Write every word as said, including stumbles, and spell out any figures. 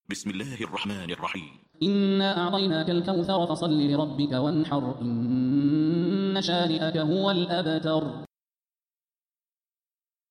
بسم الله الرحمن الرحيم. إنا أعطيناك الكوثر فصل لربك وانحر إن شانئك هو الأبتر.